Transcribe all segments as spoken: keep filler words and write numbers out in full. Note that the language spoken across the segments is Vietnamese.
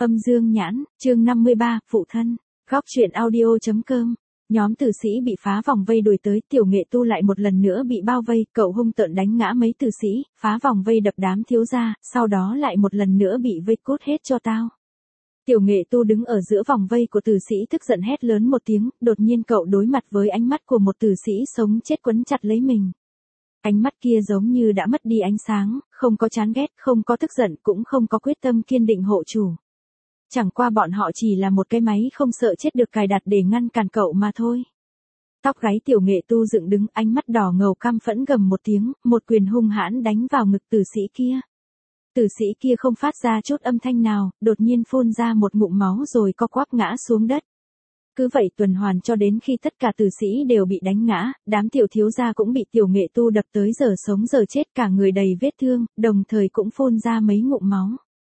Âm dương nhãn, chương năm mươi ba, phụ thân. Góc truyện audio.com. Nhóm tử sĩ bị phá vòng vây đuổi tới, Tiểu Nghệ Tu lại một lần nữa bị bao vây, cậu hung tợn đánh ngã mấy tử sĩ, phá vòng vây đập đám thiếu gia, sau đó lại một lần nữa bị vây cốt hết cho tao. Tiểu Nghệ Tu đứng ở giữa vòng vây của tử sĩ tức giận hét lớn một tiếng, đột nhiên cậu đối mặt với ánh mắt của một tử sĩ sống chết quấn chặt lấy mình. Ánh mắt kia giống như đã mất đi ánh sáng, không có chán ghét, không có tức giận, cũng không có quyết tâm kiên định hộ chủ. Chẳng qua bọn họ chỉ là một cái máy không sợ chết được cài đặt để ngăn cản cậu mà thôi. Tóc gáy Tiểu Nghệ Tu dựng đứng, ánh mắt đỏ ngầu căm phẫn gầm một tiếng, một quyền hung hãn đánh vào ngực tử sĩ kia. Tử sĩ kia không phát ra chút âm thanh nào, đột nhiên phun ra một ngụm máu rồi co quắp ngã xuống đất. Cứ vậy tuần hoàn cho đến khi tất cả tử sĩ đều bị đánh ngã, đám tiểu thiếu gia cũng bị Tiểu Nghệ Tu đập tới giờ sống giờ chết, cả người đầy vết thương, đồng thời cũng phun ra mấy ngụm máu.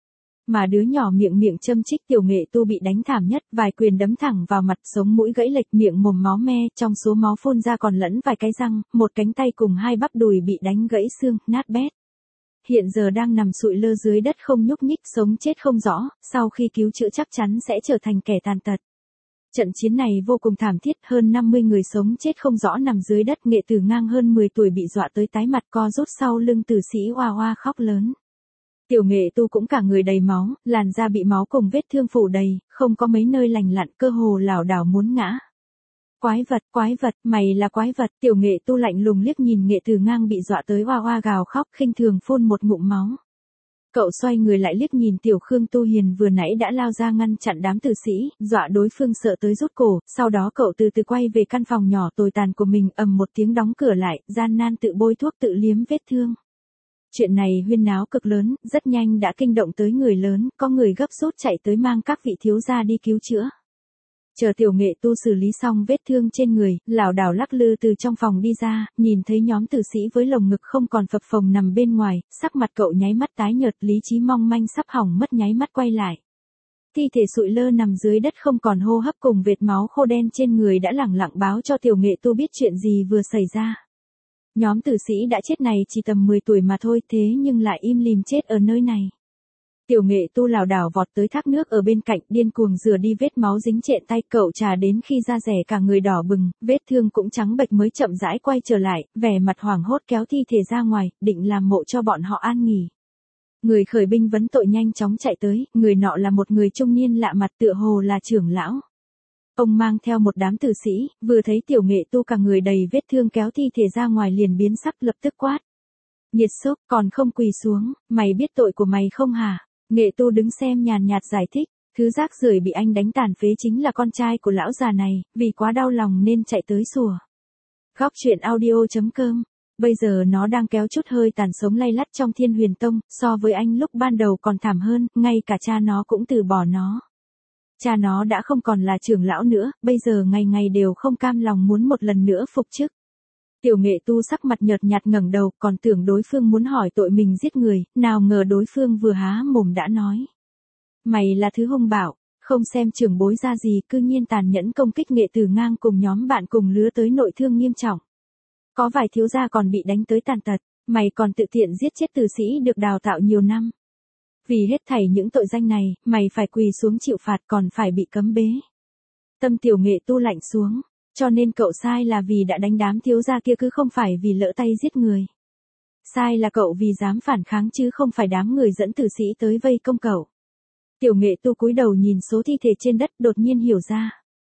Mà đứa nhỏ miệng miệng châm chích Tiểu Nghệ Tu bị đánh thảm nhất, vài quyền đấm thẳng vào mặt, sống mũi gãy lệch, miệng mồm máu me, trong số máu phun ra còn lẫn vài cái răng, một cánh tay cùng hai bắp đùi bị đánh gãy xương, nát bét. Hiện giờ đang nằm sụi lơ dưới đất không nhúc nhích, sống chết không rõ, sau khi cứu chữa chắc chắn sẽ trở thành kẻ tàn tật. Trận chiến này vô cùng thảm thiết, hơn năm mươi người sống chết không rõ nằm dưới đất, Nghệ Tử Ngang hơn mười tuổi bị dọa tới tái mặt, co rút sau lưng tử sĩ oa oa khóc lớn. Tiểu Nghệ Tu cũng cả người đầy máu, làn da bị máu cùng vết thương phủ đầy, không có mấy nơi lành lặn, cơ hồ lảo đảo muốn ngã. Quái vật, quái vật, mày là quái vật. Tiểu Nghệ Tu lạnh lùng liếc nhìn Nghệ Tử Ngang bị dọa tới oa oa gào khóc, khinh thường phun một ngụm máu. Cậu xoay người lại liếc nhìn Tiểu Khương Tu Hiền vừa nãy đã lao ra ngăn chặn đám tử sĩ, dọa đối phương sợ tới rút cổ, sau đó cậu từ từ quay về căn phòng nhỏ tồi tàn của mình, ầm một tiếng đóng cửa lại, gian nan tự bôi thuốc tự liếm vết thương. Chuyện này huyên náo cực lớn, rất nhanh đã kinh động tới người lớn, có người gấp rút chạy tới mang các vị thiếu gia đi cứu chữa. Chờ Tiểu Nghệ Tu xử lý xong vết thương trên người, lảo đảo lắc lư từ trong phòng đi ra, nhìn thấy nhóm tử sĩ với lồng ngực không còn phập phồng nằm bên ngoài, sắc mặt cậu nháy mắt tái nhợt, lý trí mong manh sắp hỏng mất nháy mắt quay lại. Thi thể sụi lơ nằm dưới đất không còn hô hấp cùng vệt máu khô đen trên người đã lẳng lặng báo cho Tiểu Nghệ Tu biết chuyện gì vừa xảy ra. Nhóm tử sĩ đã chết này chỉ tầm mười tuổi mà thôi, thế nhưng lại im lìm chết ở nơi này. Tiểu Nghệ Tu lảo đảo vọt tới thác nước ở bên cạnh, điên cuồng rửa đi vết máu dính trện tay, cậu trà đến khi da rẻ cả người đỏ bừng, vết thương cũng trắng bệch mới chậm rãi quay trở lại, vẻ mặt hoảng hốt kéo thi thể ra ngoài, định làm mộ cho bọn họ an nghỉ. Người khởi binh vấn tội nhanh chóng chạy tới, người nọ là một người trung niên lạ mặt, tựa hồ là trưởng lão. Ông mang theo một đám tử sĩ, vừa thấy Tiểu Nghệ Tu cả người đầy vết thương kéo thi thể ra ngoài liền biến sắc, lập tức quát. Nhiệt xúc, còn không quỳ xuống, mày biết tội của mày không hả? Nghệ Tu đứng xem nhàn nhạt giải thích, thứ rác rưởi bị anh đánh tàn phế chính là con trai của lão già này, vì quá đau lòng nên chạy tới sủa. Góc truyện audio.com. Bây giờ nó đang kéo chút hơi tàn sống lay lắt trong Thiên Huyền Tông, so với anh lúc ban đầu còn thảm hơn, ngay cả cha nó cũng từ bỏ nó. Cha nó đã không còn là trưởng lão nữa, bây giờ ngày ngày đều không cam lòng muốn một lần nữa phục chức. Tiểu Nghệ Tu sắc mặt nhợt nhạt ngẩng đầu, còn tưởng đối phương muốn hỏi tội mình giết người, nào ngờ đối phương vừa há mồm đã nói. Mày là thứ hung bạo, không xem trưởng bối ra gì, cư nhiên tàn nhẫn công kích Nghệ Tử Ngang cùng nhóm bạn cùng lứa tới nội thương nghiêm trọng. Có vài thiếu gia còn bị đánh tới tàn tật, mày còn tự tiện giết chết tử sĩ được đào tạo nhiều năm. Vì hết thảy những tội danh này, mày phải quỳ xuống chịu phạt, còn phải bị cấm bế. Tâm Tiểu Nghệ Tu lạnh xuống, cho nên cậu sai là vì đã đánh đám thiếu gia kia cứ không phải vì lỡ tay giết người. Sai là cậu vì dám phản kháng chứ không phải đám người dẫn tử sĩ tới vây công cậu. Tiểu Nghệ Tu cúi đầu nhìn số thi thể trên đất, đột nhiên hiểu ra.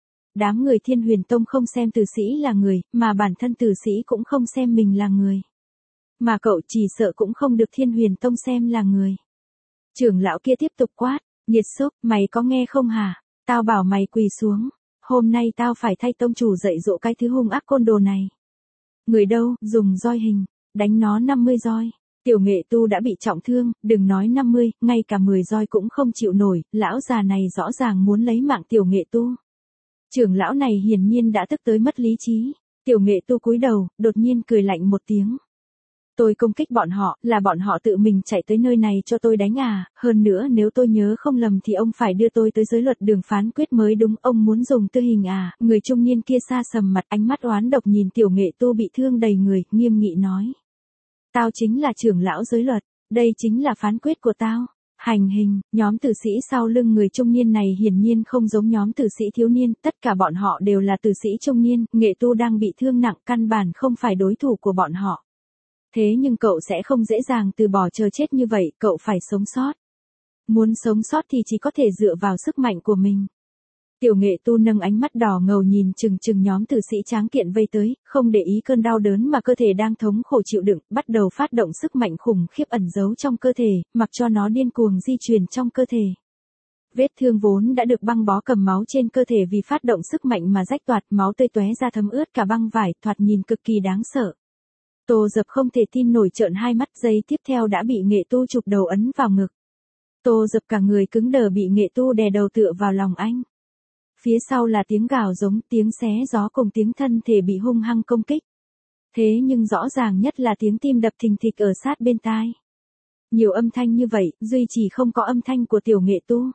Đám người Thiên Huyền Tông không xem tử sĩ là người, mà bản thân tử sĩ cũng không xem mình là người. Mà cậu chỉ sợ cũng không được Thiên Huyền Tông xem là người. Trưởng lão kia tiếp tục quát, nhiệt xúc, mày có nghe không hả? Tao bảo mày quỳ xuống. Hôm nay tao phải thay tông chủ dạy dỗ cái thứ hung ác côn đồ này. Người đâu, dùng roi hình, đánh nó năm mươi roi. Tiểu Nghệ Tu đã bị trọng thương, đừng nói năm mươi, ngay cả mười roi cũng không chịu nổi, lão già này rõ ràng muốn lấy mạng Tiểu Nghệ Tu. Trưởng lão này hiển nhiên đã tức tới mất lý trí. Tiểu Nghệ Tu cúi đầu, đột nhiên cười lạnh một tiếng. Tôi công kích bọn họ, là bọn họ tự mình chạy tới nơi này cho tôi đánh à, hơn nữa nếu tôi nhớ không lầm thì ông phải đưa tôi tới giới luật đường phán quyết mới đúng, ông muốn dùng tư hình à, người trung niên kia xa sầm mặt, ánh mắt oán độc nhìn Tiểu Nghệ Tu bị thương đầy người, nghiêm nghị nói. Tao chính là trưởng lão giới luật, đây chính là phán quyết của tao. Hành hình, nhóm tử sĩ sau lưng người trung niên này hiển nhiên không giống nhóm tử sĩ thiếu niên, tất cả bọn họ đều là tử sĩ trung niên, Nghệ Tu đang bị thương nặng căn bản không phải đối thủ của bọn họ. Thế nhưng cậu sẽ không dễ dàng từ bỏ chờ chết như vậy, cậu phải sống sót. Muốn sống sót thì chỉ có thể dựa vào sức mạnh của mình. Tiểu Nghệ Tu nâng ánh mắt đỏ ngầu nhìn chừng chừng nhóm tử sĩ tráng kiện vây tới, không để ý cơn đau đớn mà cơ thể đang thống khổ chịu đựng, bắt đầu phát động sức mạnh khủng khiếp ẩn giấu trong cơ thể, mặc cho nó điên cuồng di chuyển trong cơ thể. Vết thương vốn đã được băng bó cầm máu trên cơ thể vì phát động sức mạnh mà rách toạc, máu tươi tóe ra thấm ướt cả băng vải, thoạt nhìn cực kỳ đáng sợ. Tô Dập không thể tin nổi trợn hai mắt, giây tiếp theo đã bị Nghệ Tu chụp đầu ấn vào ngực. Tô Dập cả người cứng đờ bị Nghệ Tu đè đầu tựa vào lòng anh. Phía sau là tiếng gào giống, tiếng xé gió cùng tiếng thân thể bị hung hăng công kích. Thế nhưng rõ ràng nhất là tiếng tim đập thình thịch ở sát bên tai. Nhiều âm thanh như vậy, duy chỉ không có âm thanh của Tiểu Nghệ Tu.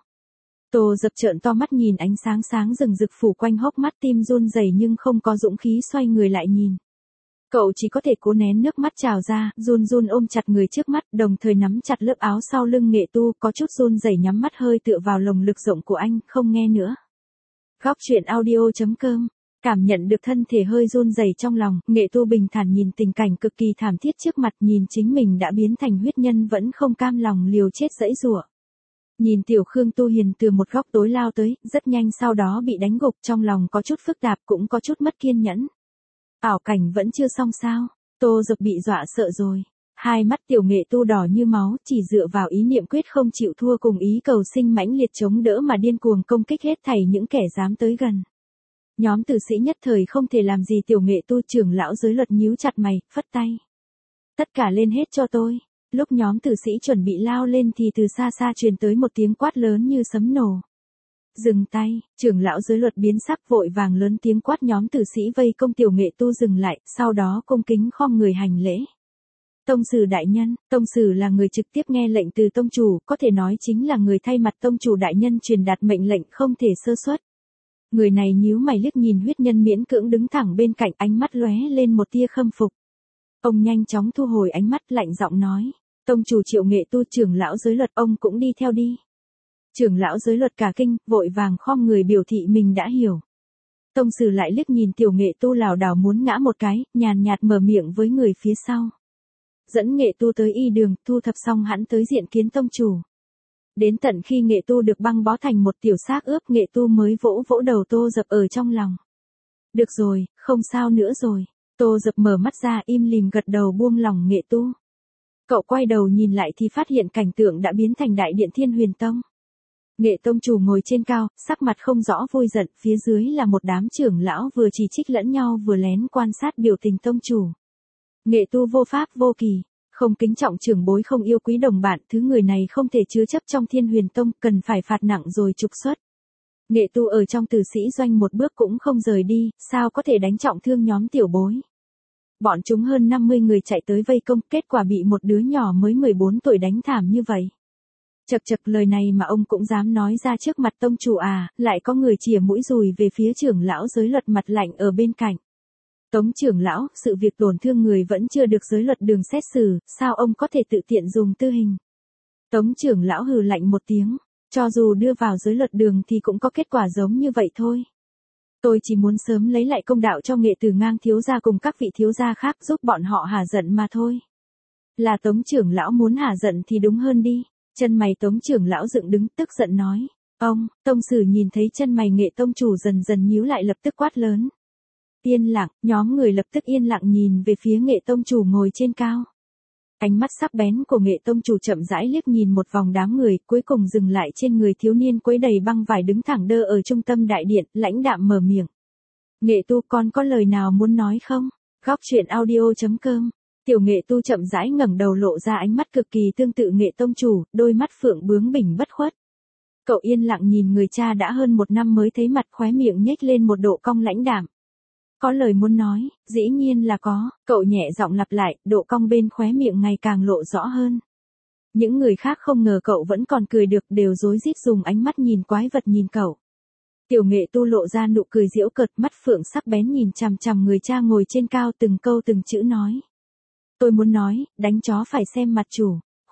Tô Dập trợn to mắt nhìn ánh sáng sáng rừng rực phủ quanh hốc mắt, tim run rẩy nhưng không có dũng khí xoay người lại nhìn. Cậu chỉ có thể cố nén nước mắt trào ra, run run ôm chặt người trước mắt, đồng thời nắm chặt lớp áo sau lưng Nghệ Tu, có chút run rẩy nhắm mắt hơi tựa vào lồng lực rộng của anh, không nghe nữa. Góc truyện audio chấm com. Cảm nhận được thân thể hơi run rẩy trong lòng, Nghệ Tu bình thản nhìn tình cảnh cực kỳ thảm thiết trước mặt, nhìn chính mình đã biến thành huyết nhân vẫn không cam lòng liều chết giãy giụa. Nhìn Tiểu Khương Tu Hiền từ một góc tối lao tới, rất nhanh sau đó bị đánh gục, trong lòng có chút phức tạp cũng có chút mất kiên nhẫn. Ảo cảnh vẫn chưa xong sao? Tô Dập bị dọa sợ rồi. Hai mắt Tiểu Nghệ Tu đỏ như máu, chỉ dựa vào ý niệm quyết không chịu thua cùng ý cầu sinh mãnh liệt chống đỡ mà điên cuồng công kích hết thảy những kẻ dám tới gần. Nhóm tử sĩ nhất thời không thể làm gì Tiểu Nghệ Tu, trưởng lão giới luật nhíu chặt mày, phất tay. Tất cả lên hết cho tôi. Lúc nhóm tử sĩ chuẩn bị lao lên thì từ xa xa truyền tới một tiếng quát lớn như sấm nổ. Dừng tay, trưởng lão giới luật biến sắc vội vàng lớn tiếng quát nhóm tử sĩ vây công Tiểu Nghệ Tu dừng lại, sau đó cung kính khom người hành lễ. Tông sử đại nhân, tông sử là người trực tiếp nghe lệnh từ tông chủ, có thể nói chính là người thay mặt tông chủ đại nhân truyền đạt mệnh lệnh không thể sơ suất. Người này nhíu mày liếc nhìn huyết nhân miễn cưỡng đứng thẳng bên cạnh, ánh mắt lóe lên một tia khâm phục. Ông nhanh chóng thu hồi ánh mắt, lạnh giọng nói, tông chủ Triệu Nghệ Tu, trưởng lão giới luật, ông cũng đi theo đi. Trưởng lão giới luật cả kinh, vội vàng khom người biểu thị mình đã hiểu. Tông sử lại liếc nhìn Tiểu Nghệ Tu lảo đảo muốn ngã một cái, nhàn nhạt mở miệng với người phía sau. Dẫn Nghệ Tu tới y đường, thu thập xong hẵn tới diện kiến tông chủ. Đến tận khi Nghệ Tu được băng bó thành một tiểu xác ướp, Nghệ Tu mới vỗ vỗ đầu Tô Dập ở trong lòng. Được rồi, không sao nữa rồi. Tô Dập mở mắt ra im lìm gật đầu buông lòng Nghệ Tu. Cậu quay đầu nhìn lại thì phát hiện cảnh tượng đã biến thành đại điện Thiên Huyền Tông. Nghệ tông chủ ngồi trên cao, sắc mặt không rõ vui giận, phía dưới là một đám trưởng lão vừa chỉ trích lẫn nhau vừa lén quan sát biểu tình tông chủ. Nghệ Tu vô pháp vô kỳ, không kính trọng trưởng bối, không yêu quý đồng bạn, thứ người này không thể chứa chấp trong Thiên Huyền Tông, cần phải phạt nặng rồi trục xuất. Nghệ Tu ở trong tử sĩ doanh một bước cũng không rời đi, sao có thể đánh trọng thương nhóm tiểu bối. Bọn chúng hơn năm mươi người chạy tới vây công, kết quả bị một đứa nhỏ mới mười bốn tuổi đánh thảm như vậy. Chật chật, lời này mà ông cũng dám nói ra trước mặt tông chủ à, lại có người chìa mũi dùi về phía trưởng lão giới luật mặt lạnh ở bên cạnh. Tống trưởng lão, sự việc tổn thương người vẫn chưa được giới luật đường xét xử, sao ông có thể tự tiện dùng tư hình? Tống trưởng lão hừ lạnh một tiếng, cho dù đưa vào giới luật đường thì cũng có kết quả giống như vậy thôi. Tôi chỉ muốn sớm lấy lại công đạo cho Nghệ Tử Ngang thiếu gia cùng các vị thiếu gia khác, giúp bọn họ hả giận mà thôi. Là Tống trưởng lão muốn hả giận thì đúng hơn đi. Chân mày Tống trưởng lão dựng đứng, tức giận nói. Ông, tông sử nhìn thấy chân mày Nghệ tông chủ dần dần nhíu lại, lập tức quát lớn. Yên lặng, nhóm người lập tức yên lặng nhìn về phía Nghệ tông chủ ngồi trên cao. Ánh mắt sắc bén của Nghệ tông chủ chậm rãi liếc nhìn một vòng đám người, cuối cùng dừng lại trên người thiếu niên quấy đầy băng vải đứng thẳng đơ ở trung tâm đại điện, lãnh đạm mở miệng. Nghệ Tu, con có lời nào muốn nói không? Góc truyện audio chấm com. Tiểu Nghệ Tu chậm rãi ngẩng đầu lộ ra ánh mắt cực kỳ tương tự Nghệ tông chủ, đôi mắt phượng bướng bỉnh bất khuất. Cậu yên lặng nhìn người cha đã hơn một năm mới thấy mặt, khóe miệng nhếch lên một độ cong lãnh đạm. Có lời muốn nói, dĩ nhiên là có, cậu nhẹ giọng lặp lại, độ cong bên khóe miệng ngày càng lộ rõ hơn. Những người khác không ngờ cậu vẫn còn cười được, đều rối rít dùng ánh mắt nhìn quái vật nhìn cậu. Tiểu Nghệ Tu lộ ra nụ cười giễu cợt, mắt phượng sắc bén nhìn chằm chằm người cha ngồi trên cao, từng câu từng chữ nói. Tôi muốn nói, đánh chó phải xem mặt chủ.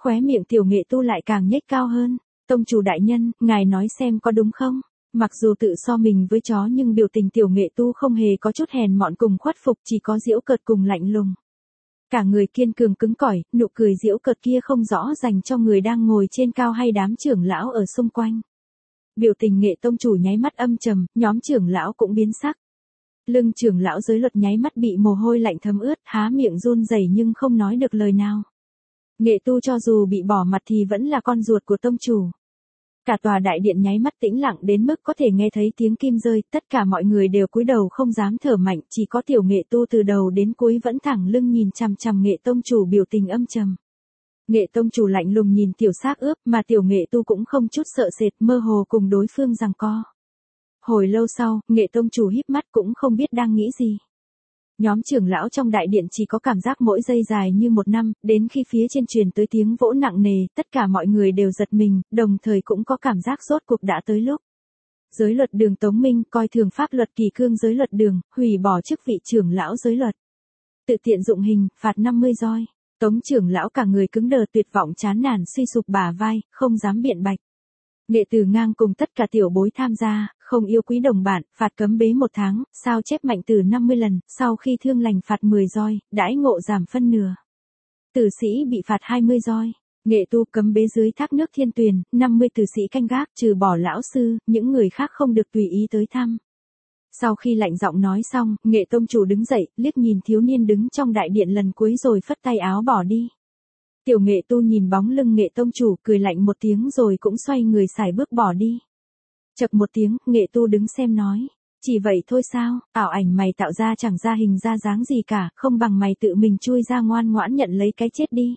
Khóe miệng tiểu nghệ tu lại càng nhếch cao hơn. Tông chủ đại nhân, ngài nói xem có đúng không? Mặc dù tự so mình với chó nhưng biểu tình tiểu nghệ tu không hề có chút hèn mọn cùng khuất phục, chỉ có giễu cợt cùng lạnh lùng. Cả người kiên cường cứng cỏi, nụ cười giễu cợt kia không rõ dành cho người đang ngồi trên cao hay đám trưởng lão ở xung quanh. Biểu tình Nghệ tông chủ nháy mắt âm trầm, nhóm trưởng lão cũng biến sắc. Lưng trưởng lão Giới Luật nháy mắt bị mồ hôi lạnh thấm ướt, há miệng run rẩy nhưng không nói được lời nào. Nghệ tu cho dù bị bỏ mặt thì vẫn là con ruột của tông chủ. Cả tòa đại điện nháy mắt tĩnh lặng đến mức có thể nghe thấy tiếng kim rơi, tất cả mọi người đều cúi đầu không dám thở mạnh, chỉ có tiểu Nghệ tu từ đầu đến cuối vẫn thẳng lưng nhìn chằm chằm Nghệ tông chủ biểu tình âm trầm. Nghệ tông chủ lạnh lùng nhìn tiểu xác ướp mà tiểu Nghệ tu cũng không chút sợ sệt, mơ hồ cùng đối phương giằng co. Hồi lâu sau, Nghệ tông chủ híp mắt cũng không biết đang nghĩ gì. Nhóm trưởng lão trong đại điện chỉ có cảm giác mỗi giây dài như một năm, đến khi phía trên truyền tới tiếng vỗ nặng nề, tất cả mọi người đều giật mình, đồng thời cũng có cảm giác rốt cuộc đã tới lúc. Giới Luật đường Tống Minh coi thường pháp luật kỳ cương Giới Luật đường, hủy bỏ chức vị trưởng lão Giới Luật. Tự tiện dụng hình, phạt năm mươi roi. Tống trưởng lão cả người cứng đờ tuyệt vọng chán nản suy sụp bả vai, không dám biện bạch. Nghệ Từ Ngang cùng tất cả tiểu bối tham gia, không yêu quý đồng bạn, phạt cấm bế một tháng, sao chép mạnh từ năm mươi lần, sau khi thương lành phạt mười roi, đãi ngộ giảm phân nửa. Tử sĩ bị phạt hai mươi roi. Nghệ tu cấm bế dưới thác nước Thiên Tuyền, năm mươi tử sĩ canh gác trừ bỏ lão sư, những người khác không được tùy ý tới thăm. Sau khi lạnh giọng nói xong, Nghệ tông chủ đứng dậy, liếc nhìn thiếu niên đứng trong đại điện lần cuối rồi phất tay áo bỏ đi. Tiểu Nghệ tu nhìn bóng lưng Nghệ tông chủ, cười lạnh một tiếng rồi cũng xoay người xài bước bỏ đi. Chậc một tiếng, Nghệ tu đứng xem nói. Chỉ vậy thôi sao, ảo ảnh mày tạo ra chẳng ra hình ra dáng gì cả, không bằng mày tự mình chui ra ngoan ngoãn nhận lấy cái chết đi.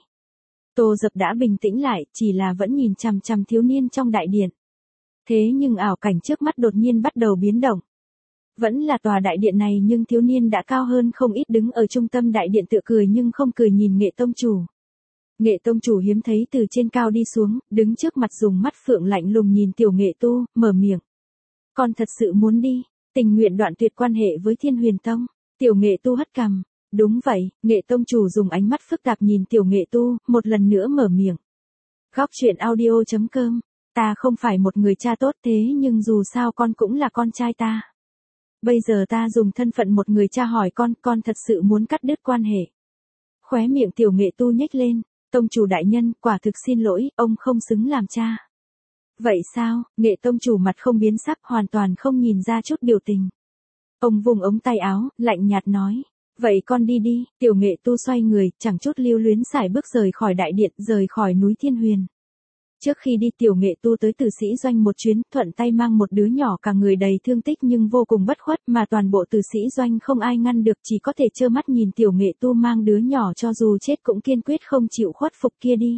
Tô Dập đã bình tĩnh lại, chỉ là vẫn nhìn chằm chằm thiếu niên trong đại điện. Thế nhưng ảo cảnh trước mắt đột nhiên bắt đầu biến động. Vẫn là tòa đại điện này nhưng thiếu niên đã cao hơn không ít, đứng ở trung tâm đại điện tựa cười nhưng không cười nhìn Nghệ tông chủ. Nghệ tông chủ hiếm thấy từ trên cao đi xuống, đứng trước mặt dùng mắt phượng lạnh lùng nhìn tiểu Nghệ tu, mở miệng. Con thật sự muốn đi, tình nguyện đoạn tuyệt quan hệ với Thiên Huyền Tông. Tiểu Nghệ tu hất cằm. Đúng vậy, Nghệ tông chủ dùng ánh mắt phức tạp nhìn tiểu Nghệ tu, một lần nữa mở miệng. Góc truyện audio chấm com. Ta không phải một người cha tốt thế nhưng dù sao con cũng là con trai ta. Bây giờ ta dùng thân phận một người cha hỏi con, con thật sự muốn cắt đứt quan hệ. Khóe miệng tiểu Nghệ tu nhếch lên. Tông chủ đại nhân, quả thực xin lỗi, ông không xứng làm cha. Vậy sao? Nghệ tông chủ mặt không biến sắc, hoàn toàn không nhìn ra chút biểu tình. Ông vùng ống tay áo, lạnh nhạt nói. Vậy con đi đi. Tiểu Nghệ tu xoay người, chẳng chút lưu luyến sải bước rời khỏi đại điện, rời khỏi núi Thiên Huyền. Trước khi đi tiểu Nghệ tu tới tử sĩ doanh một chuyến, thuận tay mang một đứa nhỏ cả người đầy thương tích nhưng vô cùng bất khuất, mà toàn bộ tử sĩ doanh không ai ngăn được, chỉ có thể trơ mắt nhìn tiểu Nghệ tu mang đứa nhỏ cho dù chết cũng kiên quyết không chịu khuất phục kia đi.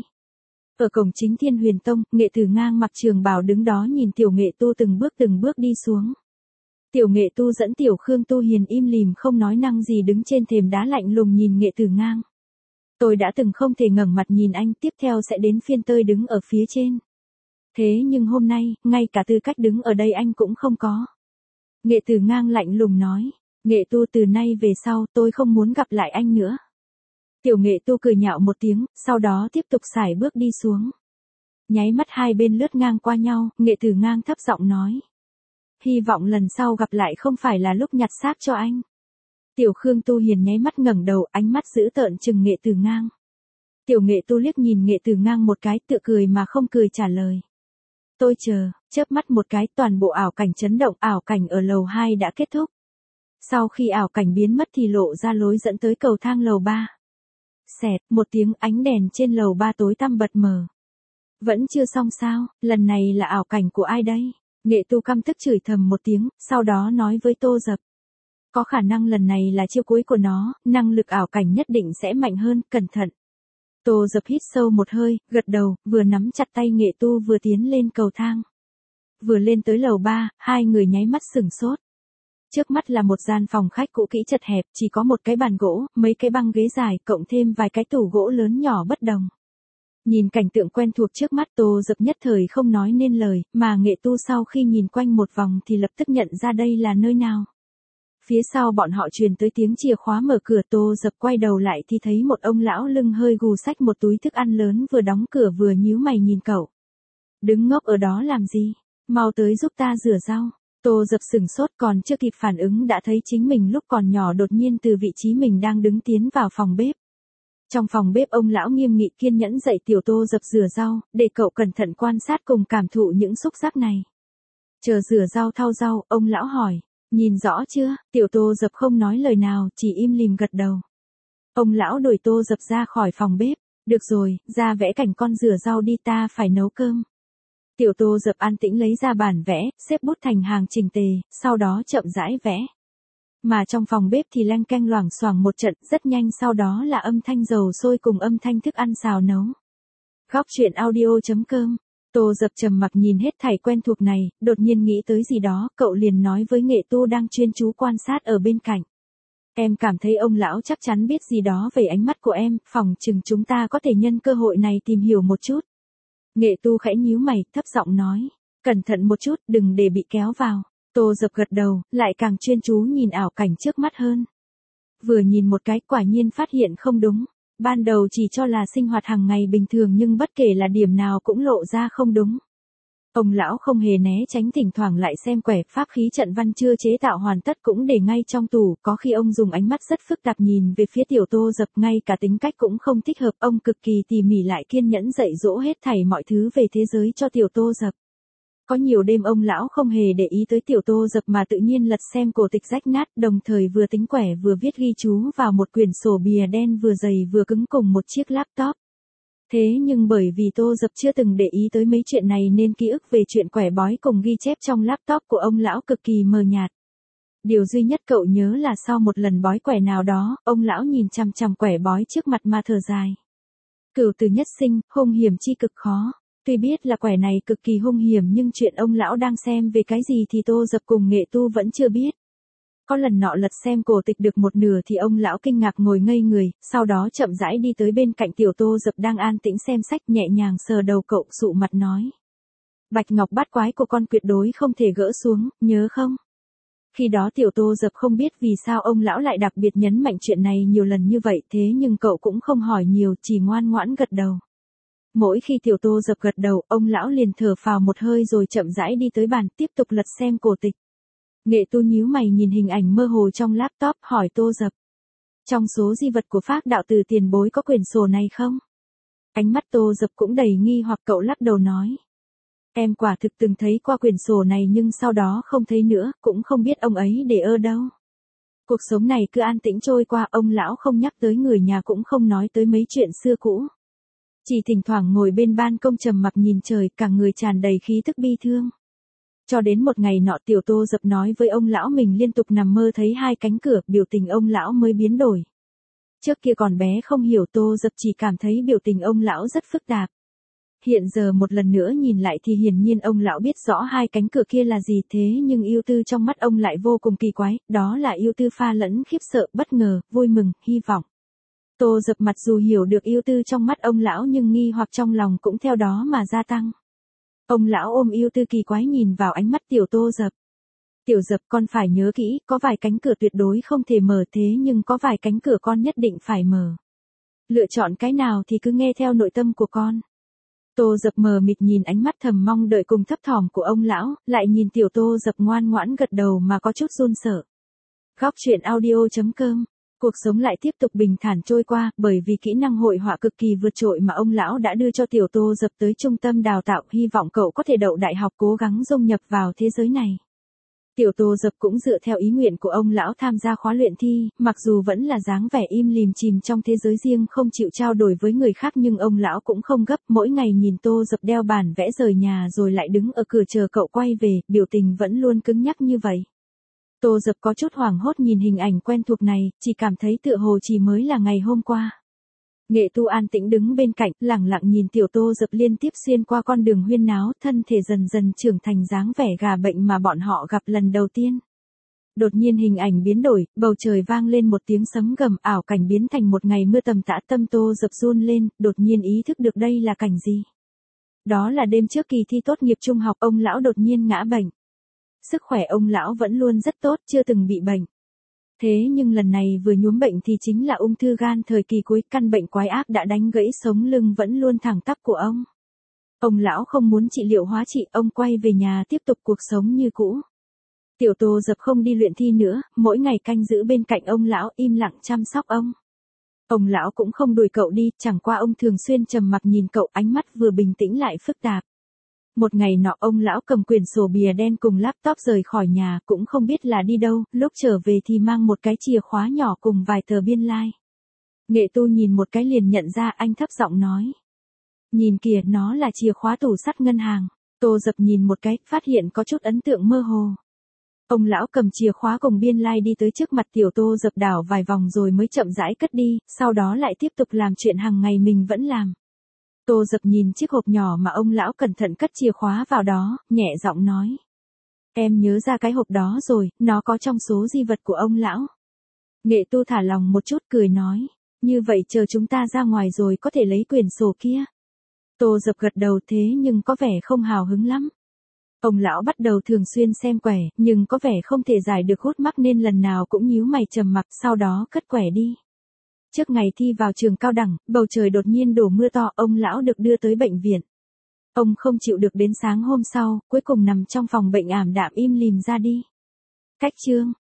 Ở cổng chính Thiên Huyền Tông, Nghệ Từ Ngang mặc trường bào đứng đó nhìn tiểu Nghệ tu từng bước từng bước đi xuống. Tiểu Nghệ tu dẫn tiểu Khương Tu Hiền im lìm không nói năng gì đứng trên thềm đá lạnh lùng nhìn Nghệ Từ Ngang. Tôi đã từng không thể ngẩng mặt nhìn anh, tiếp theo sẽ đến phiên tôi đứng ở phía trên. Thế nhưng hôm nay, ngay cả tư cách đứng ở đây anh cũng không có. Nghệ Từ Ngang lạnh lùng nói, Nghệ tu từ nay về sau tôi không muốn gặp lại anh nữa. Tiểu Nghệ tu cười nhạo một tiếng, sau đó tiếp tục sải bước đi xuống. Nháy mắt hai bên lướt ngang qua nhau, Nghệ Từ Ngang thấp giọng nói. Hy vọng lần sau gặp lại không phải là lúc nhặt xác cho anh. Tiểu Khương Tu Hiền nháy mắt ngẩng đầu, ánh mắt dữ tợn chừng Nghệ Từ Ngang. Tiểu Nghệ tu liếc nhìn Nghệ Từ Ngang một cái, tựa cười mà không cười trả lời. Tôi chờ, chớp mắt một cái, toàn bộ ảo cảnh chấn động, ảo cảnh ở lầu hai đã kết thúc. Sau khi ảo cảnh biến mất thì lộ ra lối dẫn tới cầu thang lầu ba. Xẹt, một tiếng, ánh đèn trên lầu ba tối tăm bật mờ. Vẫn chưa xong sao, lần này là ảo cảnh của ai đây? Nghệ tu căm tức chửi thầm một tiếng, sau đó nói với Tô Dập. Có khả năng lần này là chiêu cuối của nó, năng lực ảo cảnh nhất định sẽ mạnh hơn, cẩn thận. Tô Dập hít sâu một hơi, gật đầu, vừa nắm chặt tay Nghệ tu vừa tiến lên cầu thang. Vừa lên tới lầu ba, hai người nháy mắt sửng sốt. Trước mắt là một gian phòng khách cũ kỹ chật hẹp, chỉ có một cái bàn gỗ, mấy cái băng ghế dài, cộng thêm vài cái tủ gỗ lớn nhỏ bất đồng. Nhìn cảnh tượng quen thuộc trước mắt Tô Dập nhất thời không nói nên lời, mà Nghệ tu sau khi nhìn quanh một vòng thì lập tức nhận ra đây là nơi nào. Phía sau bọn họ truyền tới tiếng chìa khóa mở cửa. Tô Dập quay đầu lại thì thấy một ông lão lưng hơi gù xách một túi thức ăn lớn vừa đóng cửa vừa nhíu mày nhìn cậu. Đứng ngốc ở đó làm gì? Mau tới giúp ta rửa rau. Tô Dập sửng sốt, còn chưa kịp phản ứng đã thấy chính mình lúc còn nhỏ đột nhiên từ vị trí mình đang đứng tiến vào phòng bếp. Trong phòng bếp ông lão nghiêm nghị kiên nhẫn dạy tiểu Tô Dập rửa rau, để cậu cẩn thận quan sát cùng cảm thụ những xúc giác này. Chờ rửa rau thau rau, ông lão hỏi, nhìn rõ chưa? Tiểu Tô Dập không nói lời nào, chỉ im lìm gật đầu. Ông lão đuổi Tô Dập ra khỏi phòng bếp, được rồi, ra vẽ cảnh con rửa rau đi, ta phải nấu cơm. Tiểu Tô Dập an tĩnh lấy ra bản vẽ, xếp bút thành hàng chỉnh tề, sau đó chậm rãi vẽ. Mà trong phòng bếp thì leng keng loảng xoảng một trận, rất nhanh sau đó là âm thanh dầu sôi cùng âm thanh thức ăn xào nấu. Góc truyện audio chấm com. Tô Dập trầm mặc nhìn hết thảy quen thuộc này, đột nhiên nghĩ tới gì đó, cậu liền nói với Nghệ Tu đang chuyên chú quan sát ở bên cạnh. Em cảm thấy ông lão chắc chắn biết gì đó về ánh mắt của em, phòng chừng chúng ta có thể nhân cơ hội này tìm hiểu một chút. Nghệ Tu khẽ nhíu mày, thấp giọng nói, cẩn thận một chút, đừng để bị kéo vào. Tô Dập gật đầu, lại càng chuyên chú nhìn ảo cảnh trước mắt hơn. Vừa nhìn một cái quả nhiên phát hiện không đúng. Ban đầu chỉ cho là sinh hoạt hàng ngày bình thường nhưng bất kể là điểm nào cũng lộ ra không đúng. Ông lão không hề né tránh, thỉnh thoảng lại xem quẻ pháp khí trận văn chưa chế tạo hoàn tất cũng để ngay trong tủ, có khi ông dùng ánh mắt rất phức tạp nhìn về phía tiểu Tô Dập, ngay cả tính cách cũng không thích hợp, ông cực kỳ tỉ mỉ lại kiên nhẫn dạy dỗ hết thảy mọi thứ về thế giới cho tiểu Tô Dập. Có nhiều đêm ông lão không hề để ý tới tiểu Tô Dập mà tự nhiên lật xem cổ tịch rách nát, đồng thời vừa tính quẻ vừa viết ghi chú vào một quyển sổ bìa đen vừa dày vừa cứng cùng một chiếc laptop. Thế nhưng bởi vì Tô Dập chưa từng để ý tới mấy chuyện này nên ký ức về chuyện quẻ bói cùng ghi chép trong laptop của ông lão cực kỳ mờ nhạt. Điều duy nhất cậu nhớ là sau một lần bói quẻ nào đó, ông lão nhìn chằm chằm quẻ bói trước mặt mà thở dài. Cửu từ nhất sinh, hung hiểm chi cực khó. Tuy biết là quẻ này cực kỳ hung hiểm nhưng chuyện ông lão đang xem về cái gì thì Tô Dập cùng Nghệ Tu vẫn chưa biết. Có lần nọ lật xem cổ tịch được một nửa thì ông lão kinh ngạc ngồi ngây người, sau đó chậm rãi đi tới bên cạnh tiểu Tô Dập đang an tĩnh xem sách, nhẹ nhàng sờ đầu cậu, sụ mặt nói. Bạch ngọc bát quái của con tuyệt đối không thể gỡ xuống, nhớ không? Khi đó tiểu Tô Dập không biết vì sao ông lão lại đặc biệt nhấn mạnh chuyện này nhiều lần như vậy, thế nhưng cậu cũng không hỏi nhiều, chỉ ngoan ngoãn gật đầu. Mỗi khi tiểu Tô Dập gật đầu, ông lão liền thở phào một hơi rồi chậm rãi đi tới bàn, tiếp tục lật xem cổ tịch. Nghệ Tu nhíu mày nhìn hình ảnh mơ hồ trong laptop, hỏi Tô Dập. Trong số di vật của Phác đạo từ tiền bối có quyển sổ này không? Ánh mắt Tô Dập cũng đầy nghi hoặc, cậu lắc đầu nói. Em quả thực từng thấy qua quyển sổ này nhưng sau đó không thấy nữa, cũng không biết ông ấy để ở đâu. Cuộc sống này cứ an tĩnh trôi qua, ông lão không nhắc tới người nhà cũng không nói tới mấy chuyện xưa cũ. Chỉ thỉnh thoảng ngồi bên ban công trầm mặc nhìn trời, cả người tràn đầy khí tức bi thương. Cho đến một ngày nọ tiểu Tô Dập nói với ông lão mình liên tục nằm mơ thấy hai cánh cửa, biểu tình ông lão mới biến đổi. Trước kia còn bé không hiểu, Tô Dập chỉ cảm thấy biểu tình ông lão rất phức tạp. Hiện giờ một lần nữa nhìn lại thì hiển nhiên ông lão biết rõ hai cánh cửa kia là gì, thế nhưng ưu tư trong mắt ông lại vô cùng kỳ quái, đó là ưu tư pha lẫn khiếp sợ, bất ngờ, vui mừng, hy vọng. Tô Dập mặc dù hiểu được ưu tư trong mắt ông lão nhưng nghi hoặc trong lòng cũng theo đó mà gia tăng. Ông lão ôm ưu tư kỳ quái nhìn vào ánh mắt tiểu Tô Dập. Tiểu Dập, con phải nhớ kỹ, có vài cánh cửa tuyệt đối không thể mở, thế nhưng có vài cánh cửa con nhất định phải mở. Lựa chọn cái nào thì cứ nghe theo nội tâm của con. Tô Dập mờ mịt nhìn ánh mắt thầm mong đợi cùng thấp thỏm của ông lão, lại nhìn tiểu Tô Dập ngoan ngoãn gật đầu mà có chút run sợ. Góc truyện audio chấm com. Cuộc sống lại tiếp tục bình thản trôi qua, bởi vì kỹ năng hội họa cực kỳ vượt trội mà ông lão đã đưa cho tiểu Tô Dập tới trung tâm đào tạo, hy vọng cậu có thể đậu đại học, cố gắng dung nhập vào thế giới này. Tiểu Tô Dập cũng dựa theo ý nguyện của ông lão tham gia khóa luyện thi, mặc dù vẫn là dáng vẻ im lìm chìm trong thế giới riêng không chịu trao đổi với người khác nhưng ông lão cũng không gấp, mỗi ngày nhìn Tô Dập đeo bản vẽ rời nhà rồi lại đứng ở cửa chờ cậu quay về, biểu tình vẫn luôn cứng nhắc như vậy. Tô Dập có chút hoảng hốt nhìn hình ảnh quen thuộc này, chỉ cảm thấy tựa hồ chỉ mới là ngày hôm qua. Nghệ Tu an tĩnh đứng bên cạnh, lẳng lặng nhìn tiểu Tô Dập liên tiếp xuyên qua con đường huyên náo, thân thể dần dần trưởng thành dáng vẻ gà bệnh mà bọn họ gặp lần đầu tiên. Đột nhiên hình ảnh biến đổi, bầu trời vang lên một tiếng sấm gầm, ảo cảnh biến thành một ngày mưa tầm tã, tâm Tô Dập run lên, đột nhiên ý thức được đây là cảnh gì. Đó là đêm trước kỳ thi tốt nghiệp trung học, ông lão đột nhiên ngã bệnh. Sức khỏe ông lão vẫn luôn rất tốt, chưa từng bị bệnh. Thế nhưng lần này vừa nhuốm bệnh thì chính là ung thư gan thời kỳ cuối, căn bệnh quái ác đã đánh gãy sống lưng vẫn luôn thẳng tắp của ông. Ông lão không muốn trị liệu hóa trị, ông quay về nhà tiếp tục cuộc sống như cũ. Tiểu Tô Dập không đi luyện thi nữa, mỗi ngày canh giữ bên cạnh ông lão, im lặng chăm sóc ông. Ông lão cũng không đuổi cậu đi, chẳng qua ông thường xuyên trầm mặc nhìn cậu, ánh mắt vừa bình tĩnh lại phức tạp. Một ngày nọ ông lão cầm quyển sổ bìa đen cùng laptop rời khỏi nhà, cũng không biết là đi đâu, lúc trở về thì mang một cái chìa khóa nhỏ cùng vài tờ biên lai. Nghệ Tu nhìn một cái liền nhận ra, anh thấp giọng nói. Nhìn kìa, nó là chìa khóa tủ sắt ngân hàng. Tô Dập nhìn một cái, phát hiện có chút ấn tượng mơ hồ. Ông lão cầm chìa khóa cùng biên lai đi tới trước mặt Tiểu Tô Dập đảo vài vòng rồi mới chậm rãi cất đi, sau đó lại tiếp tục làm chuyện hàng ngày mình vẫn làm. Tô Dập nhìn chiếc hộp nhỏ mà ông lão cẩn thận cất chìa khóa vào đó, nhẹ giọng nói. Em nhớ ra cái hộp đó rồi, nó có trong số di vật của ông lão. Nghệ Tu thả lòng một chút cười nói. Như vậy chờ chúng ta ra ngoài rồi có thể lấy quyển sổ kia. Tô Dập gật đầu, thế nhưng có vẻ không hào hứng lắm. Ông lão bắt đầu thường xuyên xem quẻ, nhưng có vẻ không thể giải được hút mắc nên lần nào cũng nhíu mày trầm mặc, sau đó cất quẻ đi. Trước ngày thi vào trường cao đẳng, bầu trời đột nhiên đổ mưa to, ông lão được đưa tới bệnh viện. Ông không chịu được đến sáng hôm sau, cuối cùng nằm trong phòng bệnh ảm đạm im lìm ra đi. Cách chương